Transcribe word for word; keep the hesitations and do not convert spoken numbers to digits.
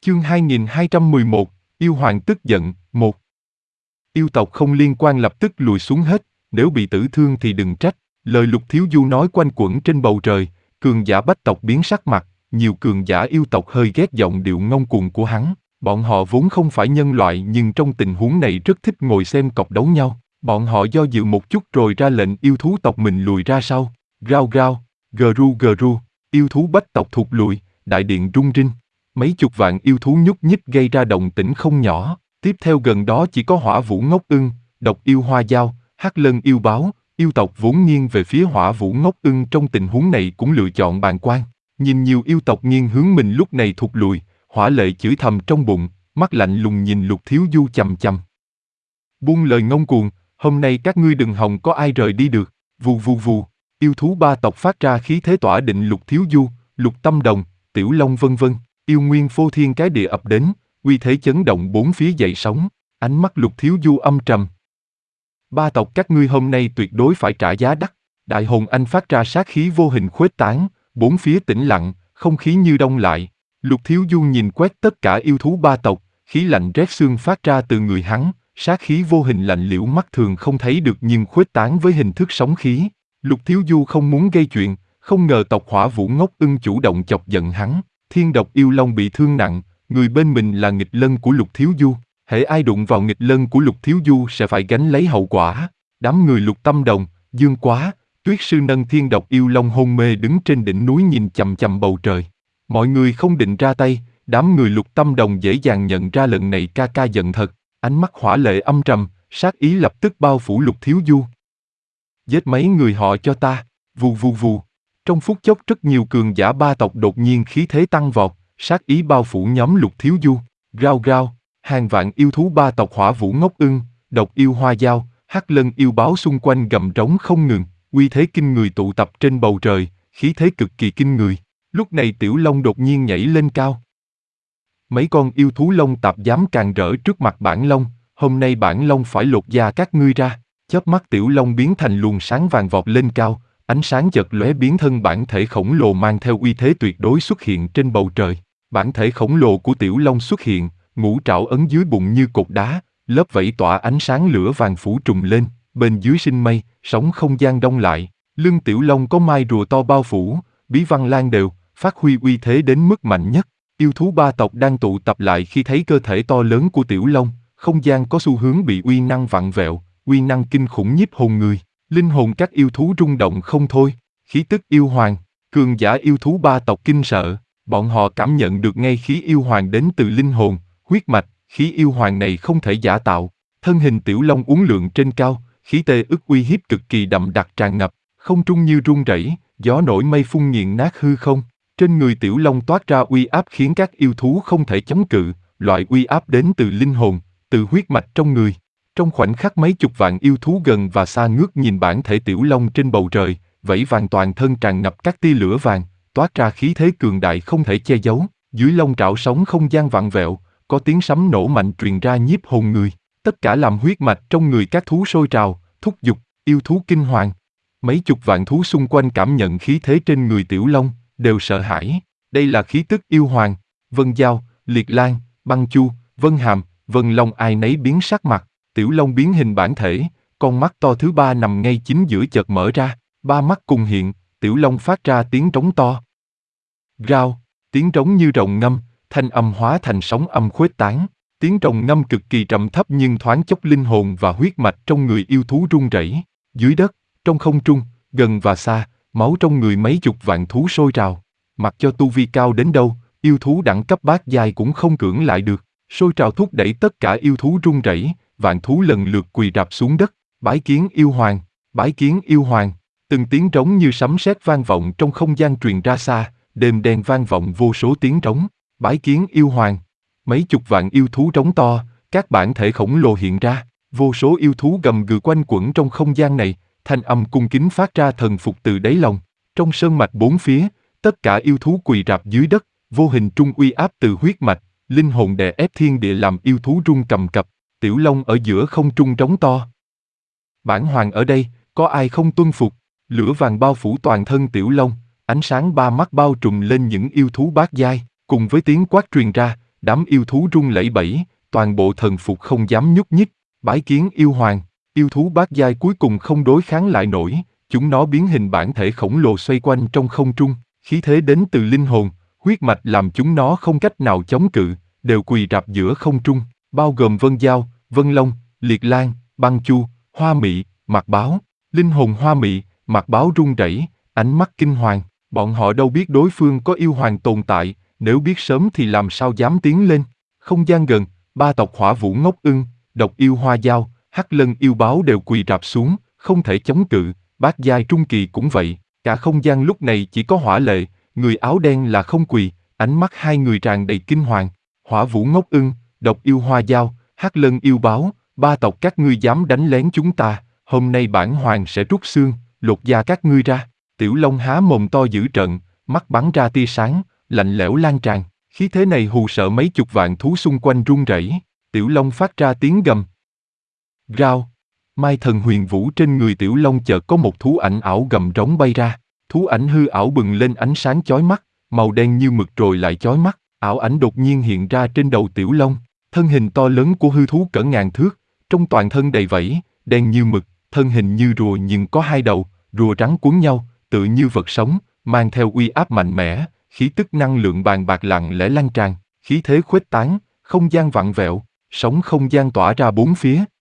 Chương hai nghìn hai trăm mười một, Yêu Hoàng tức giận, một. Yêu tộc không liên quan lập tức lùi xuống hết, nếu bị tử thương thì đừng trách. Lời Lục Thiếu Du nói quanh quẩn trên bầu trời, cường giả bách tộc biến sắc mặt, nhiều cường giả yêu tộc hơi ghét giọng điệu ngông cuồng của hắn. Bọn họ vốn không phải nhân loại nhưng trong tình huống này rất thích ngồi xem cọc đấu nhau. Bọn họ do dự một chút rồi ra lệnh yêu thú tộc mình lùi ra sau. Rao rao, gru gru, yêu thú bách tộc thụt lùi, đại điện rung rinh. Mấy chục vạn yêu thú nhúc nhích gây ra động tĩnh không nhỏ. Tiếp theo gần đó chỉ có Hỏa Vũ Ngốc Ưng, Độc Yêu Hoa Dao, Hắc Lân Yêu Báo. Yêu tộc vốn nghiêng về phía Hỏa Vũ Ngốc Ưng trong tình huống này cũng lựa chọn bàng quan. Nhìn nhiều yêu tộc nghiêng hướng mình lúc này thụt lùi, Hỏa Lệ chửi thầm trong bụng, mắt lạnh lùng nhìn Lục Thiếu Du chằm chằm. Buông lời ngông cuồng, hôm nay các ngươi đừng hòng có ai rời đi được. Vù vù vù, yêu thú ba tộc phát ra khí thế tỏa định Lục Thiếu Du, Lục Tâm Đồng, Tiểu Long vân vân. Yêu nguyên phô thiên cái địa ập đến, uy thế chấn động bốn phía dậy sóng. Ánh mắt Lục Thiếu Du âm trầm. Ba tộc các ngươi hôm nay tuyệt đối phải trả giá đắt. Đại hồn anh phát ra sát khí vô hình khuếch tán, bốn phía tĩnh lặng, không khí như đông lại. Lục Thiếu Du nhìn quét tất cả yêu thú ba tộc, khí lạnh rét xương phát ra từ người hắn, sát khí vô hình lạnh liễu mắt thường không thấy được nhưng khuếch tán với hình thức sóng khí. Lục Thiếu Du không muốn gây chuyện, không ngờ tộc Hỏa Vũ Ngốc Ưng chủ động chọc giận hắn. Thiên độc yêu long bị thương nặng, người bên mình là nghịch lân của Lục Thiếu Du. Hễ ai đụng vào nghịch lân của Lục Thiếu Du sẽ phải gánh lấy hậu quả. Đám người Lục Tâm Đồng, Dương Quá, Tuyết Sư nâng thiên độc yêu long hôn mê đứng trên đỉnh núi nhìn chằm chằm bầu trời. Mọi người không định ra tay, đám người Lục Tâm Đồng dễ dàng nhận ra lần này ca ca giận thật. Ánh mắt Hỏa Lệ âm trầm, sát ý lập tức bao phủ Lục Thiếu Du. Giết mấy người họ cho ta, vù vù vù. Trong phút chốc rất nhiều cường giả ba tộc đột nhiên khí thế tăng vọt, sát ý bao phủ nhóm Lục Thiếu Du. Rao rao, hàng vạn yêu thú ba tộc Hỏa Vũ Ngốc Ưng, Độc Yêu Hoa Dao, Hắc Lân Yêu Báo xung quanh gầm trống không ngừng, uy thế kinh người tụ tập trên bầu trời, khí thế cực kỳ kinh người. Lúc này Tiểu Long đột nhiên nhảy lên cao. Mấy con yêu thú Long tạp dám càn rỡ trước mặt bản Long, hôm nay bản Long phải lột da các ngươi ra. Chớp mắt Tiểu Long biến thành luồng sáng vàng vọt lên cao, ánh sáng chợt lóe biến thân bản thể khổng lồ mang theo uy thế tuyệt đối xuất hiện trên bầu trời. Bản thể khổng lồ của Tiểu Long xuất hiện, ngũ trảo ấn dưới bụng như cột đá, lớp vảy tỏa ánh sáng lửa vàng phủ trùm lên, bên dưới sinh mây, sóng không gian đông lại. Lưng Tiểu Long có mai rùa to bao phủ, bí văn lan đều, phát huy uy thế đến mức mạnh nhất. Yêu thú ba tộc đang tụ tập lại khi thấy cơ thể to lớn của Tiểu Long, không gian có xu hướng bị uy năng vặn vẹo, uy năng kinh khủng nhiếp hồn người. Linh hồn các yêu thú rung động không thôi, khí tức yêu hoàng, cường giả yêu thú ba tộc kinh sợ, bọn họ cảm nhận được ngay khí yêu hoàng đến từ linh hồn, huyết mạch, khí yêu hoàng này không thể giả tạo. Thân hình Tiểu Long uốn lượn trên cao, khí tê ức uy hiếp cực kỳ đậm đặc tràn ngập, không trung như rung rẩy, gió nổi mây phun nghiền nát hư không. Trên người Tiểu Long toát ra uy áp khiến các yêu thú không thể chống cự, loại uy áp đến từ linh hồn, từ huyết mạch trong người. Trong khoảnh khắc mấy chục vạn yêu thú gần và xa ngước nhìn bản thể Tiểu Long trên bầu trời, vảy vàng toàn thân tràn ngập các tia lửa vàng, toát ra khí thế cường đại không thể che giấu. Dưới lông trảo sóng không gian vặn vẹo, có tiếng sấm nổ mạnh truyền ra nhiếp hồn người. Tất cả làm huyết mạch trong người các thú sôi trào, thúc giục, yêu thú kinh hoàng. Mấy chục vạn thú xung quanh cảm nhận khí thế trên người Tiểu Long, đều sợ hãi. Đây là khí tức yêu hoàng. Vân Giao, Liệt Lan, Băng Chu, Vân Hàm, Vân Long ai nấy biến sắc mặt. Tiểu Long biến hình bản thể, con mắt to thứ ba nằm ngay chính giữa chợt mở ra, ba mắt cùng hiện, Tiểu Long phát ra tiếng trống to. Rao, tiếng trống như rồng ngâm, thanh âm hóa thành sóng âm khuếch tán. Tiếng rồng ngâm cực kỳ trầm thấp nhưng thoáng chốc linh hồn và huyết mạch trong người yêu thú rung rẩy. Dưới đất, trong không trung, gần và xa, máu trong người mấy chục vạn thú sôi trào. Mặc cho tu vi cao đến đâu, yêu thú đẳng cấp bát giai cũng không cưỡng lại được. Sôi trào thúc đẩy tất cả yêu thú rung rẩy, vạn thú lần lượt quỳ rạp xuống đất. Bái kiến yêu hoàng, bái kiến yêu hoàng. Từng tiếng trống như sấm sét vang vọng trong không gian truyền ra xa, đêm đen vang vọng vô số tiếng trống. Bái kiến yêu hoàng. Mấy chục vạn yêu thú trống to, các bản thể khổng lồ hiện ra, vô số yêu thú gầm gừ quanh quẩn trong không gian này, thanh âm cung kính phát ra thần phục từ đáy lòng. Trong sơn mạch bốn phía, tất cả yêu thú quỳ rạp dưới đất, vô hình trung uy áp từ huyết mạch, linh hồn đè ép thiên địa làm yêu thú rung cầm cập. Tiểu Long ở giữa không trung trống to. Bản hoàng ở đây, có ai không tuân phục? Lửa vàng bao phủ toàn thân Tiểu Long, ánh sáng ba mắt bao trùm lên những yêu thú bát giai, cùng với tiếng quát truyền ra, Đám yêu thú run lẩy bẩy, toàn bộ thần phục không dám nhúc nhích. Bái kiến yêu hoàng, yêu thú bát giai cuối cùng không đối kháng lại nổi, chúng nó biến hình bản thể khổng lồ xoay quanh trong không trung, khí thế đến từ linh hồn, huyết mạch làm chúng nó không cách nào chống cự, đều quỳ rạp giữa không trung, bao gồm Vân Dao, Vân Long, Liệt Lan, Băng Chu, Hoa Mị, Mạc Báo. Linh hồn Hoa Mị, Mạc Báo run rẩy, ánh mắt kinh hoàng, bọn họ đâu biết đối phương có yêu hoàng tồn tại, nếu biết sớm thì làm sao dám tiến lên. Không gian gần, ba tộc Hỏa Vũ Ngốc Ưng, Độc Yêu Hoa Dao, Hắc Lân Yêu Báo đều quỳ rạp xuống, không thể chống cự, bát giai trung kỳ cũng vậy, cả không gian lúc này chỉ có Hỏa Lệ, người áo đen là không quỳ, ánh mắt hai người tràn đầy kinh hoàng. Hỏa Vũ Ngốc Ưng, Độc Yêu Hoa Dao, Hắc Lân Yêu Báo, ba tộc các ngươi dám đánh lén chúng ta, hôm nay bản hoàng sẽ rút xương, lột da các ngươi ra. Tiểu Long há mồm to dữ trận, mắt bắn ra tia sáng, lạnh lẽo lan tràn, khí thế này hù sợ mấy chục vạn thú xung quanh run rẩy. Tiểu Long phát ra tiếng gầm. Rao, Mai Thần Huyền Vũ trên người Tiểu Long chợt có một thú ảnh ảo gầm rống bay ra, thú ảnh hư ảo bừng lên ánh sáng chói mắt, màu đen như mực rồi lại chói mắt, ảo ảnh đột nhiên hiện ra trên đầu Tiểu Long, thân hình to lớn của hư thú cỡ ngàn thước, trong toàn thân đầy vảy, đen như mực, thân hình như rùa nhưng có hai đầu, rùa trắng cuốn nhau, tự như vật sống, mang theo uy áp mạnh mẽ, khí tức năng lượng bàn bạc lặng lẽ lan tràn, khí thế khuếch tán, không gian vặn vẹo, sóng không gian tỏa ra bốn phía,